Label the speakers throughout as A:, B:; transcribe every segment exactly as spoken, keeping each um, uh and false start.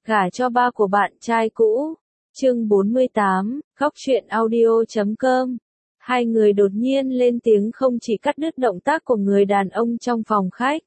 A: Gả cho ba của bạn trai cũ. Chương bốn mươi tám, góc truyện audio chấm com. Hai người đột nhiên lên tiếng không chỉ cắt đứt động tác của người đàn ông trong phòng khách,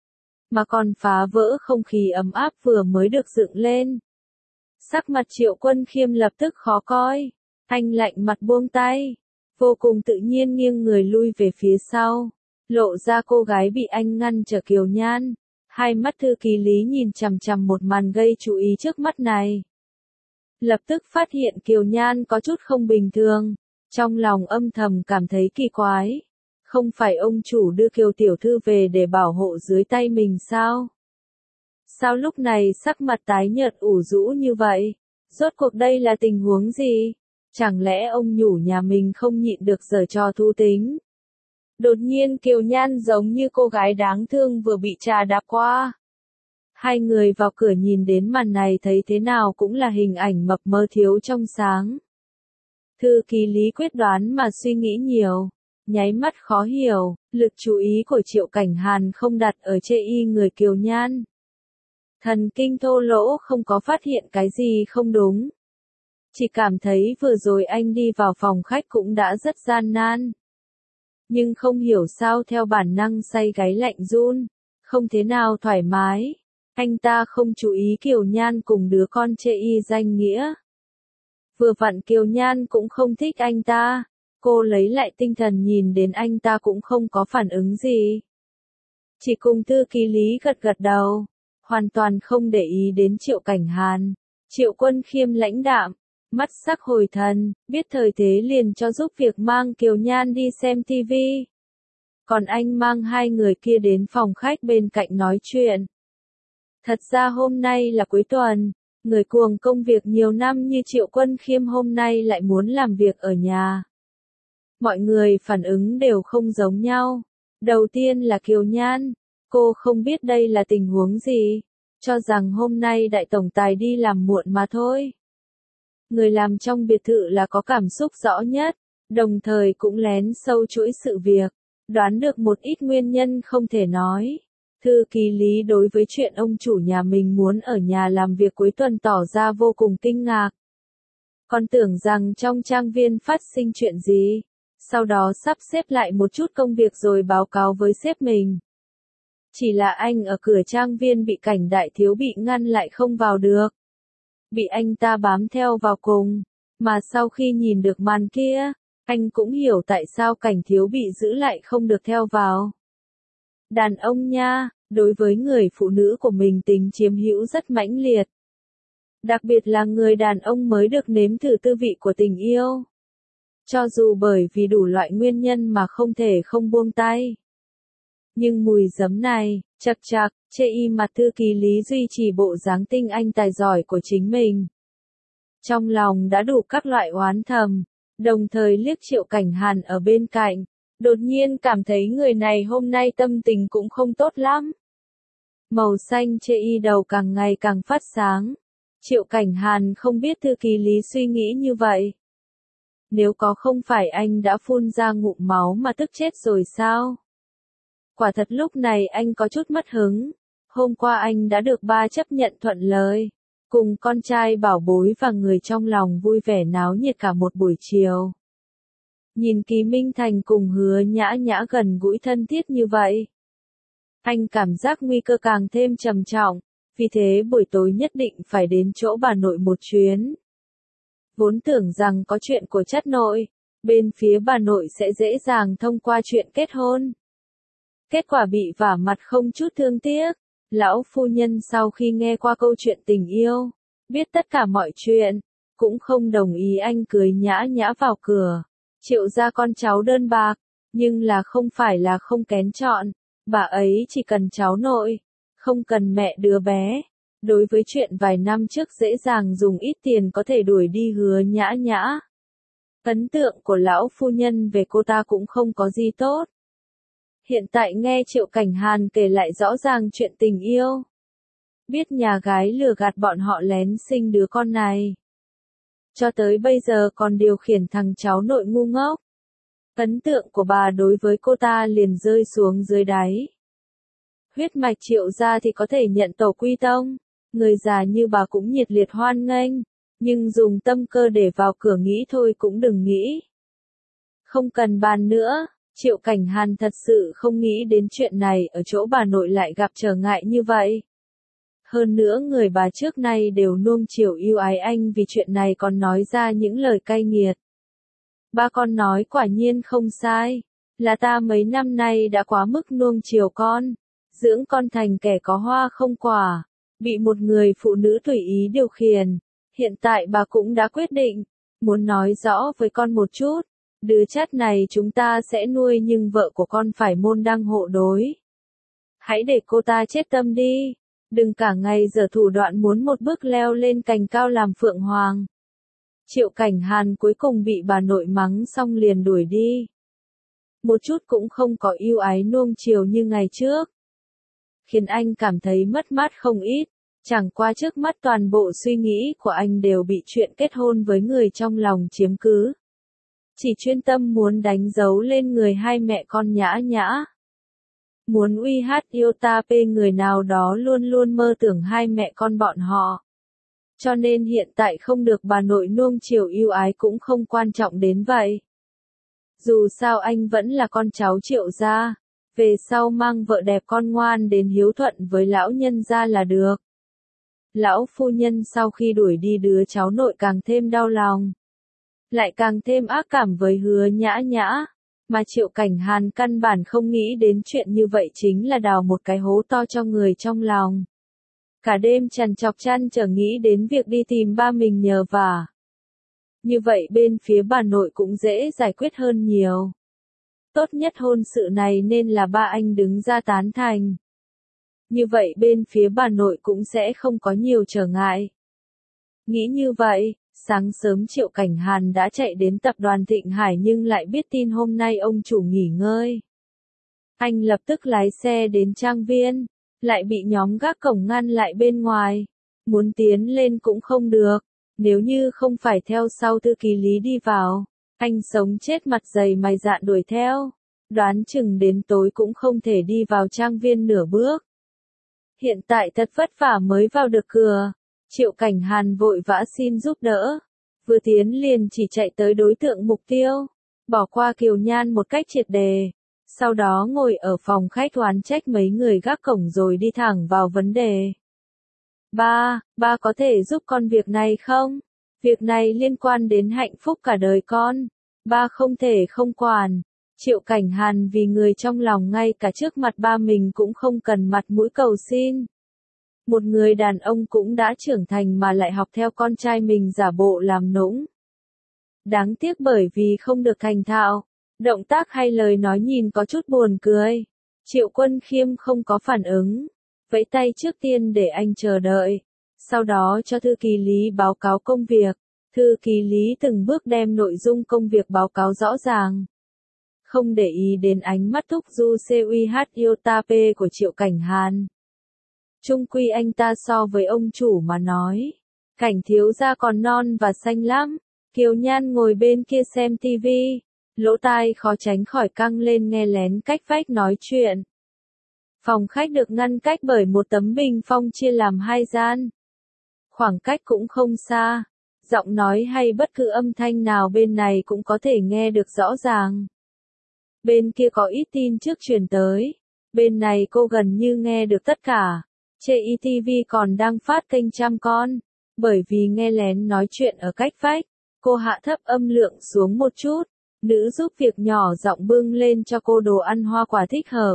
A: mà còn phá vỡ không khí ấm áp vừa mới được dựng lên. Sắc mặt Triệu Quân Khiêm lập tức khó coi, anh lạnh mặt buông tay, vô cùng tự nhiên nghiêng người lui về phía sau, lộ ra cô gái bị anh ngăn trở Kiều Nhan. Hai mắt thư ký Lý nhìn chằm chằm một màn gây chú ý trước mắt này. Lập tức phát hiện Kiều Nhan có chút không bình thường, trong lòng âm thầm cảm thấy kỳ quái. Không phải ông chủ đưa Kiều tiểu thư về để bảo hộ dưới tay mình sao? Sao lúc này sắc mặt tái nhợt ủ rũ như vậy? Rốt cuộc đây là tình huống gì? Chẳng lẽ ông nhủ nhà mình không nhịn được giở trò thú tính? Đột nhiên Kiều Nhan giống như cô gái đáng thương vừa bị trà đạp qua. Hai người vào cửa nhìn đến màn này thấy thế nào cũng là hình ảnh mập mờ thiếu trong sáng. Thư ký Lý quyết đoán mà suy nghĩ nhiều, nháy mắt khó hiểu, lực chú ý của Triệu Cảnh Hàn không đặt ở chê y người Kiều Nhan. Thần kinh thô lỗ không có phát hiện cái gì không đúng. Chỉ cảm thấy vừa rồi anh đi vào phòng khách cũng đã rất gian nan. Nhưng không hiểu sao theo bản năng say gáy lạnh run, không thế nào thoải mái. Anh ta không chú ý Kiều Nhan cùng đứa con chê y danh nghĩa. Vừa vặn Kiều Nhan cũng không thích anh ta, cô lấy lại tinh thần nhìn đến anh ta cũng không có phản ứng gì. Chỉ cùng thư ký Lý gật gật đầu, hoàn toàn không để ý đến Triệu Cảnh Hàn. Triệu Quân Khiêm lãnh đạm, mắt sắc hồi thần, biết thời thế liền cho giúp việc mang Kiều Nhan đi xem tivi. Còn anh mang hai người kia đến phòng khách bên cạnh nói chuyện. Thật ra hôm nay là cuối tuần, người cuồng công việc nhiều năm như Triệu Quân Khiêm hôm nay lại muốn làm việc ở nhà. Mọi người phản ứng đều không giống nhau. Đầu tiên là Kiều Nhan, cô không biết đây là tình huống gì, cho rằng hôm nay đại tổng tài đi làm muộn mà thôi. Người làm trong biệt thự là có cảm xúc rõ nhất, đồng thời cũng lén sâu chuỗi sự việc, đoán được một ít nguyên nhân không thể nói. Thư ký Lý đối với chuyện ông chủ nhà mình muốn ở nhà làm việc cuối tuần tỏ ra vô cùng kinh ngạc. Còn tưởng rằng trong trang viên phát sinh chuyện gì, sau đó sắp xếp lại một chút công việc rồi báo cáo với sếp mình. Chỉ là anh ở cửa trang viên bị Cảnh đại thiếu bị ngăn lại không vào được. Bị anh ta bám theo vào cùng, mà sau khi nhìn được màn kia, anh cũng hiểu tại sao Cảnh thiếu bị giữ lại không được theo vào. Đàn ông nha, đối với người phụ nữ của mình tình chiếm hữu rất mãnh liệt. Đặc biệt là người đàn ông mới được nếm thử tư vị của tình yêu. Cho dù bởi vì đủ loại nguyên nhân mà không thể không buông tay. Nhưng mùi giấm này, chật chạc, chê y mặt thư ký Lý duy trì bộ dáng tinh anh tài giỏi của chính mình. Trong lòng đã đủ các loại oán thầm, đồng thời liếc Triệu Cảnh Hàn ở bên cạnh, đột nhiên cảm thấy người này hôm nay tâm tình cũng không tốt lắm. Màu xanh chê y đầu càng ngày càng phát sáng. Triệu Cảnh Hàn không biết thư ký Lý suy nghĩ như vậy. Nếu có không phải anh đã phun ra ngụm máu mà tức chết rồi sao? Quả thật lúc này anh có chút mất hứng. Hôm qua anh đã được ba chấp nhận thuận lời, cùng con trai bảo bối và người trong lòng vui vẻ náo nhiệt cả một buổi chiều. Nhìn Kỳ Minh Thành cùng Hứa Nhã Nhã gần gũi thân thiết như vậy, anh cảm giác nguy cơ càng thêm trầm trọng, vì thế buổi tối nhất định phải đến chỗ bà nội một chuyến. Vốn tưởng rằng có chuyện của chất nội, bên phía bà nội sẽ dễ dàng thông qua chuyện kết hôn. Kết quả bị vả mặt không chút thương tiếc. Lão phu nhân sau khi nghe qua câu chuyện tình yêu, biết tất cả mọi chuyện, cũng không đồng ý anh cưới Nhã Nhã vào cửa. Triệu ra con cháu đơn bạc, nhưng là không phải là không kén chọn, bà ấy chỉ cần cháu nội, không cần mẹ đứa bé. Đối với chuyện vài năm trước dễ dàng dùng ít tiền có thể đuổi đi Hứa Nhã Nhã. Ấn tượng của lão phu nhân về cô ta cũng không có gì tốt. Hiện tại nghe Triệu Cảnh Hàn kể lại rõ ràng chuyện tình yêu. Biết nhà gái lừa gạt bọn họ lén sinh đứa con này. Cho tới bây giờ còn điều khiển thằng cháu nội ngu ngốc. Ấn tượng của bà đối với cô ta liền rơi xuống dưới đáy. Huyết mạch Triệu gia thì có thể nhận tổ quy tông. Người già như bà cũng nhiệt liệt hoan nghênh, nhưng dùng tâm cơ để vào cửa nghĩ thôi cũng đừng nghĩ. Không cần bàn nữa, Triệu Cảnh Hàn thật sự không nghĩ đến chuyện này ở chỗ bà nội lại gặp trở ngại như vậy. Hơn nữa người bà trước nay đều nuông chiều yêu ái anh vì chuyện này còn nói ra những lời cay nghiệt. Ba con nói quả nhiên không sai, là ta mấy năm nay đã quá mức nuông chiều con, dưỡng con thành kẻ có hoa không quả, bị một người phụ nữ tùy ý điều khiển. Hiện tại bà cũng đã quyết định, muốn nói rõ với con một chút, đứa chắt này chúng ta sẽ nuôi nhưng vợ của con phải môn đăng hộ đối. Hãy để cô ta chết tâm đi, đừng cả ngày giở thủ đoạn muốn một bước leo lên cành cao làm phượng hoàng. Triệu Cảnh Hàn cuối cùng bị bà nội mắng xong liền đuổi đi. Một chút cũng không có yêu ái nuông chiều như ngày trước. Khiến anh cảm thấy mất mát không ít, chẳng qua trước mắt toàn bộ suy nghĩ của anh đều bị chuyện kết hôn với người trong lòng chiếm cứ. Chỉ chuyên tâm muốn đánh dấu lên người hai mẹ con Nhã Nhã. Muốn uy hát yêu ta pê người nào đó luôn luôn mơ tưởng hai mẹ con bọn họ. Cho nên hiện tại không được bà nội nuông chiều yêu ái cũng không quan trọng đến vậy. Dù sao anh vẫn là con cháu Triệu gia, về sau mang vợ đẹp con ngoan đến hiếu thuận với lão nhân gia là được. Lão phu nhân sau khi đuổi đi đứa cháu nội càng thêm đau lòng. Lại càng thêm ác cảm với Hứa Nhã Nhã, mà Triệu Cảnh Hàn căn bản không nghĩ đến chuyện như vậy chính là đào một cái hố to cho người trong lòng. Cả đêm trằn trọc chăn trở nghĩ đến việc đi tìm ba mình nhờ vả. Như vậy bên phía bà nội cũng dễ giải quyết hơn nhiều. Tốt nhất hôn sự này nên là ba anh đứng ra tán thành. Như vậy bên phía bà nội cũng sẽ không có nhiều trở ngại. Nghĩ như vậy, sáng sớm Triệu Cảnh Hàn đã chạy đến tập đoàn Thịnh Hải nhưng lại biết tin hôm nay ông chủ nghỉ ngơi. Anh lập tức lái xe đến trang viên, lại bị nhóm gác cổng ngăn lại bên ngoài. Muốn tiến lên cũng không được, nếu như không phải theo sau thư ký Lý đi vào, anh sống chết mặt dày mày dạn đuổi theo. Đoán chừng đến tối cũng không thể đi vào trang viên nửa bước. Hiện tại thật vất vả mới vào được cửa. Triệu Cảnh Hàn vội vã xin giúp đỡ. Vừa tiến liền chỉ chạy tới đối tượng mục tiêu. Bỏ qua Kiều Nhan một cách triệt đề. Sau đó ngồi ở phòng khách oán trách mấy người gác cổng rồi đi thẳng vào vấn đề. Ba, ba có thể giúp con việc này không? Việc này liên quan đến hạnh phúc cả đời con. Ba không thể không quản. Triệu Cảnh Hàn vì người trong lòng ngay cả trước mặt ba mình cũng không cần mặt mũi cầu xin. Một người đàn ông cũng đã trưởng thành mà lại học theo con trai mình giả bộ làm nũng. Đáng tiếc bởi vì không được thành thạo, động tác hay lời nói nhìn có chút buồn cười. Triệu Quân Khiêm không có phản ứng, vẫy tay trước tiên để anh chờ đợi, sau đó cho thư ký Lý báo cáo công việc. Thư ký Lý từng bước đem nội dung công việc báo cáo rõ ràng. Không để ý đến ánh mắt thúc du cuih yêu ta pê của Triệu Cảnh Hàn. Chung quy anh ta so với ông chủ mà nói, Cảnh thiếu gia còn non và xanh lắm. Kiều Nhan ngồi bên kia xem tivi, lỗ tai khó tránh khỏi căng lên nghe lén cách vách nói chuyện. Phòng khách được ngăn cách bởi một tấm bình phong chia làm hai gian. Khoảng cách cũng không xa, giọng nói hay bất cứ âm thanh nào bên này cũng có thể nghe được rõ ràng. Bên kia có ít tin trước truyền tới, bên này cô gần như nghe được tất cả. Chê i ti vi còn đang phát kênh chăm con, bởi vì nghe lén nói chuyện ở cách vách, cô hạ thấp âm lượng xuống một chút, nữ giúp việc nhỏ giọng bưng lên cho cô đồ ăn hoa quả thích hợp.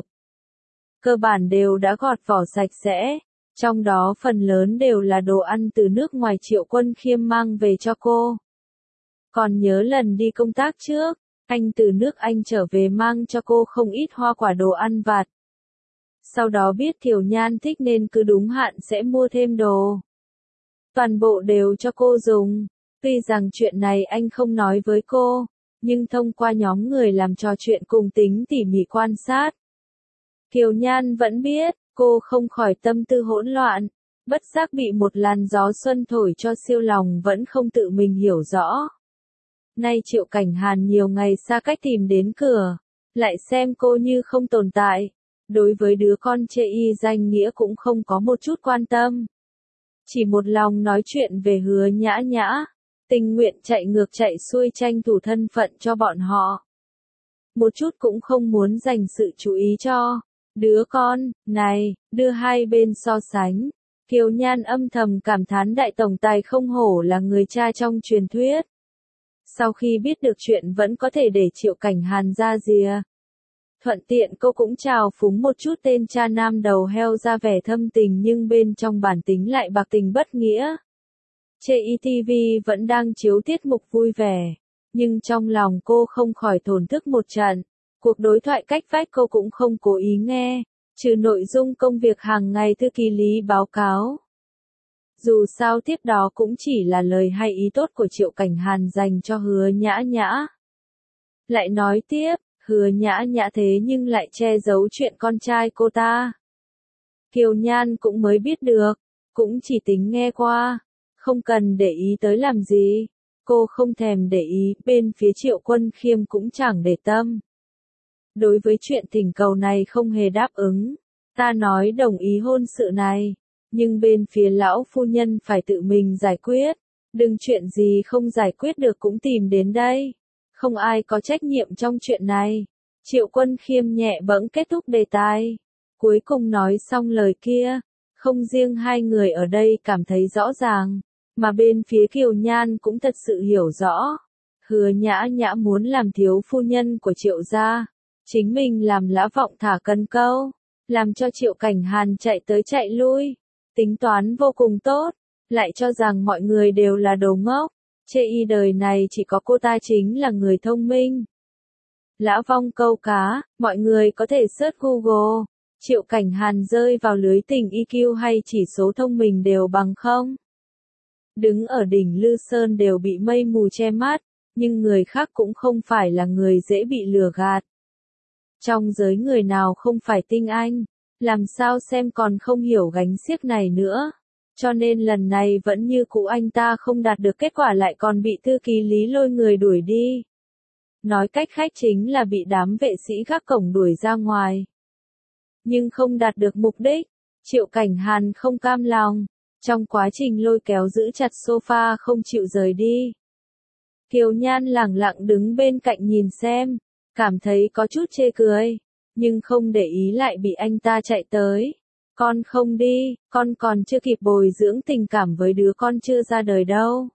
A: Cơ bản đều đã gọt vỏ sạch sẽ, trong đó phần lớn đều là đồ ăn từ nước ngoài Triệu Quân Khiêm mang về cho cô. Còn nhớ lần đi công tác trước, anh từ nước Anh trở về mang cho cô không ít hoa quả đồ ăn vặt. Sau đó biết Kiều Nhan thích nên cứ đúng hạn sẽ mua thêm đồ. Toàn bộ đều cho cô dùng. Tuy rằng chuyện này anh không nói với cô, nhưng thông qua nhóm người làm trò chuyện cùng tính tỉ mỉ quan sát, Kiều Nhan vẫn biết, cô không khỏi tâm tư hỗn loạn, bất giác bị một làn gió xuân thổi cho siêu lòng vẫn không tự mình hiểu rõ. Nay Triệu Cảnh Hàn nhiều ngày xa cách tìm đến cửa, lại xem cô như không tồn tại. Đối với đứa con chê y danh nghĩa cũng không có một chút quan tâm. chỉ một lòng nói chuyện về Hứa Nhã Nhã, tình nguyện chạy ngược chạy xuôi tranh thủ thân phận cho bọn họ. Một chút cũng không muốn dành sự chú ý cho đứa con này, đưa hai bên so sánh. Kiều Nhan âm thầm cảm thán đại tổng tài không hổ là người cha trong truyền thuyết. Sau khi biết được chuyện vẫn có thể để Triệu Cảnh Hàn ra rìa. Thuận tiện cô cũng chào phúng một chút tên cha nam đầu heo ra vẻ thâm tình nhưng bên trong bản tính lại bạc tình bất nghĩa. Chê i ti vi vẫn đang chiếu tiết mục vui vẻ, nhưng trong lòng cô không khỏi thổn thức một trận. Cuộc đối thoại cách vách cô cũng không cố ý nghe, trừ nội dung công việc hàng ngày thư ký Lý báo cáo. Dù sao tiếp đó cũng chỉ là lời hay ý tốt của Triệu Cảnh Hàn dành cho Hứa Nhã Nhã. Lại nói tiếp, Hứa Nhã Nhã thế nhưng lại che giấu chuyện con trai cô ta. Kiều Nhan cũng mới biết được, cũng chỉ tính nghe qua, không cần để ý tới làm gì. Cô không thèm để ý, bên phía Triệu Quân Khiêm cũng chẳng để tâm. Đối với chuyện thỉnh cầu này không hề đáp ứng, ta nói đồng ý hôn sự này, nhưng bên phía lão phu nhân phải tự mình giải quyết, đừng chuyện gì không giải quyết được cũng tìm đến đây, không ai có trách nhiệm trong chuyện này. Triệu Quân Khiêm nhẹ bẫng kết thúc đề tài, cuối cùng nói xong lời kia, không riêng hai người ở đây cảm thấy rõ ràng, mà bên phía Kiều Nhan cũng thật sự hiểu rõ. Hứa Nhã Nhã muốn làm thiếu phu nhân của Triệu gia, chính mình làm lã vọng thả cần câu, làm cho Triệu Cảnh Hàn chạy tới chạy lui, tính toán vô cùng tốt, lại cho rằng mọi người đều là đồ ngốc, chê y đời này chỉ có cô ta chính là người thông minh. Lã vong câu cá, mọi người có thể search Google, Triệu Cảnh Hàn rơi vào lưới tình i kiu hay chỉ số thông minh đều bằng không. Đứng ở đỉnh Lư Sơn đều bị mây mù che mắt, nhưng người khác cũng không phải là người dễ bị lừa gạt. Trong giới người nào không phải tinh anh, làm sao xem còn không hiểu gánh xiếc này nữa. Cho nên lần này vẫn như cũ anh ta không đạt được kết quả lại còn bị thư ký Lý lôi người đuổi đi. Nói cách khác chính là bị đám vệ sĩ gác cổng đuổi ra ngoài. Nhưng không đạt được mục đích, Triệu Cảnh Hàn không cam lòng, trong quá trình lôi kéo giữ chặt sofa không chịu rời đi. Kiều Nhan lẳng lặng đứng bên cạnh nhìn xem, cảm thấy có chút chê cười, nhưng không để ý lại bị anh ta chạy tới. Con không đi, con còn chưa kịp bồi dưỡng tình cảm với đứa con chưa ra đời đâu.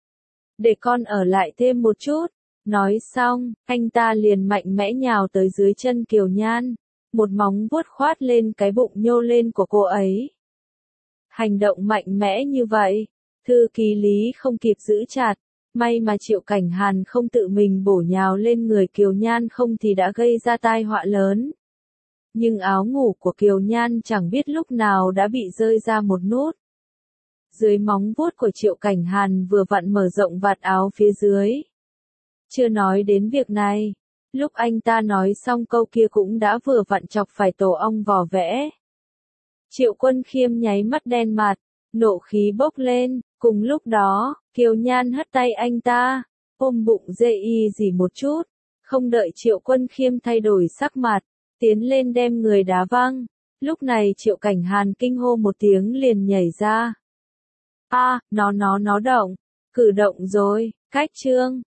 A: Để con ở lại thêm một chút. Nói xong, anh ta liền mạnh mẽ nhào tới dưới chân Kiều Nhan, một móng vuốt khoát lên cái bụng nhô lên của cô ấy. Hành động mạnh mẽ như vậy, thư ký Lý không kịp giữ chặt, may mà Triệu Cảnh Hàn không tự mình bổ nhào lên người Kiều Nhan không thì đã gây ra tai họa lớn. Nhưng áo ngủ của Kiều Nhan chẳng biết lúc nào đã bị rơi ra một nút. Dưới móng vuốt của Triệu Cảnh Hàn vừa vặn mở rộng vạt áo phía dưới. Chưa nói đến việc này, lúc anh ta nói xong câu kia cũng đã vừa vặn chọc phải tổ ong vò vẽ. Triệu Quân Khiêm nháy mắt đen mặt, nộ khí bốc lên, cùng lúc đó, Kiều Nhan hất tay anh ta, ôm bụng dê y gì một chút, không đợi Triệu Quân Khiêm thay đổi sắc mặt, tiến lên đem người đá văng. Lúc này Triệu Cảnh Hàn kinh hô một tiếng liền nhảy ra. A, à, nó nó nó động, cử động rồi, cách chương.